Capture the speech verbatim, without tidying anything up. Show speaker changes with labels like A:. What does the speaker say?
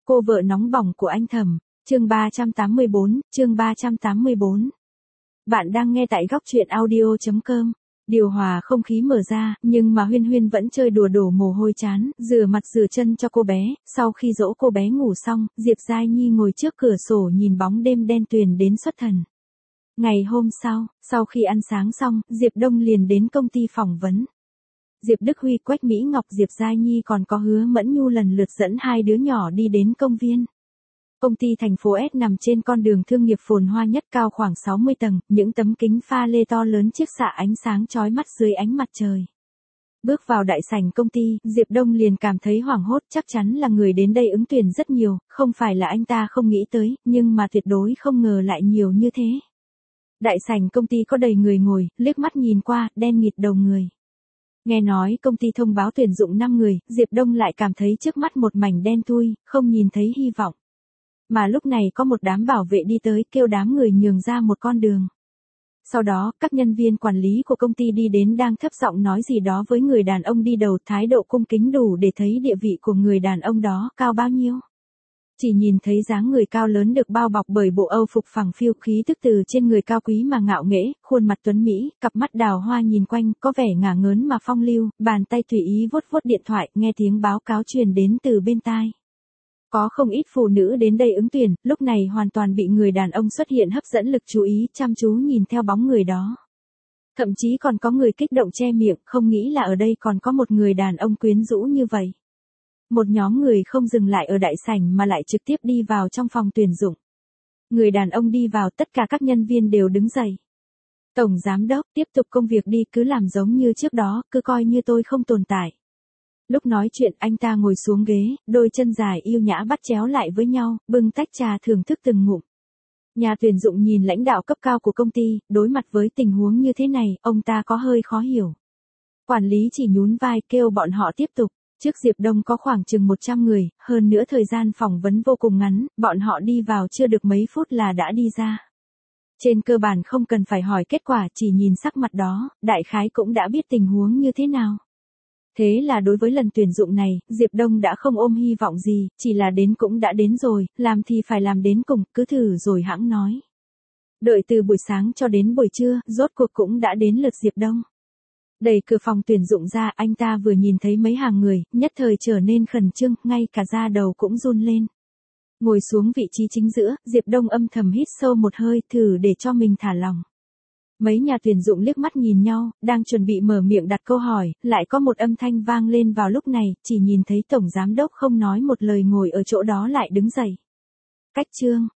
A: Cô vợ nóng bỏng của anh Thẩm, chương ba trăm tám mươi bốn, chương ba trăm tám mươi bốn. Bạn đang nghe tại góc truyện audio chấm com. Điều hòa không khí mở ra, nhưng mà Huyên Huyên vẫn chơi đùa đổ mồ hôi chán, rửa mặt rửa chân cho cô bé. Sau khi dỗ cô bé ngủ xong, Diệp Giai Nhi ngồi trước cửa sổ nhìn bóng đêm đen tuyền đến xuất thần. Ngày hôm sau, sau khi ăn sáng xong, Diệp Đông liền đến công ty phỏng vấn. Diệp Đức Huy, Quách Mỹ Ngọc, Diệp Giai Nhi còn có Hứa Mẫn Nhu lần lượt dẫn hai đứa nhỏ đi đến công viên. Công ty thành phố S nằm trên con đường thương nghiệp phồn hoa nhất, cao khoảng sáu mươi tầng, những tấm kính pha lê to lớn chiết xạ ánh sáng chói mắt dưới ánh mặt trời. Bước vào đại sảnh công ty, Diệp Đông liền cảm thấy hoảng hốt, chắc chắn là người đến đây ứng tuyển rất nhiều, không phải là anh ta không nghĩ tới, nhưng mà tuyệt đối không ngờ lại nhiều như thế. Đại sảnh công ty có đầy người ngồi, liếc mắt nhìn qua, đen nghịt đầu người. Nghe nói công ty thông báo tuyển dụng năm người, Diệp Đông lại cảm thấy trước mắt một mảnh đen thui, không nhìn thấy hy vọng. Mà lúc này có một đám bảo vệ đi tới, kêu đám người nhường ra một con đường. Sau đó, các nhân viên quản lý của công ty đi đến đang thấp giọng nói gì đó với người đàn ông đi đầu, thái độ cung kính đủ để thấy địa vị của người đàn ông đó cao bao nhiêu. Chỉ nhìn thấy dáng người cao lớn được bao bọc bởi bộ âu phục phẳng phiu, khí tức từ trên người cao quý mà ngạo nghễ, khuôn mặt tuấn mỹ, cặp mắt đào hoa nhìn quanh, có vẻ ngả ngớn mà phong lưu, bàn tay tùy ý vuốt vuốt điện thoại, nghe tiếng báo cáo truyền đến từ bên tai. Có không ít phụ nữ đến đây ứng tuyển, lúc này hoàn toàn bị người đàn ông xuất hiện hấp dẫn lực chú ý, chăm chú nhìn theo bóng người đó. Thậm chí còn có người kích động che miệng, không nghĩ là ở đây còn có một người đàn ông quyến rũ như vậy. Một nhóm người không dừng lại ở đại sảnh mà lại trực tiếp đi vào trong phòng tuyển dụng. Người đàn ông đi vào, tất cả các nhân viên đều đứng dậy. Tổng giám đốc, tiếp tục công việc đi, cứ làm giống như trước đó, cứ coi như tôi không tồn tại. Lúc nói chuyện, anh ta ngồi xuống ghế, đôi chân dài yêu nhã bắt chéo lại với nhau, bưng tách trà thưởng thức từng ngụm. Nhà tuyển dụng nhìn lãnh đạo cấp cao của công ty, đối mặt với tình huống như thế này, ông ta có hơi khó hiểu. Quản lý chỉ nhún vai kêu bọn họ tiếp tục. Trước Diệp Đông có khoảng chừng một trăm người, hơn nữa thời gian phỏng vấn vô cùng ngắn, bọn họ đi vào chưa được mấy phút là đã đi ra. Trên cơ bản không cần phải hỏi kết quả, chỉ nhìn sắc mặt đó, đại khái cũng đã biết tình huống như thế nào. Thế là đối với lần tuyển dụng này, Diệp Đông đã không ôm hy vọng gì, chỉ là đến cũng đã đến rồi, làm thì phải làm đến cùng, cứ thử rồi hãng nói. Đợi từ buổi sáng cho đến buổi trưa, rốt cuộc cũng đã đến lượt Diệp Đông. Đẩy cửa phòng tuyển dụng ra, anh ta vừa nhìn thấy mấy hàng người, nhất thời trở nên khẩn trương, ngay cả da đầu cũng run lên. Ngồi xuống vị trí chính giữa, Diệp Đông âm thầm hít sâu một hơi, thử để cho mình thả lòng. Mấy nhà tuyển dụng liếc mắt nhìn nhau, đang chuẩn bị mở miệng đặt câu hỏi, lại có một âm thanh vang lên vào lúc này, chỉ nhìn thấy tổng giám đốc không nói một lời ngồi ở chỗ đó lại đứng dậy. Cách chương,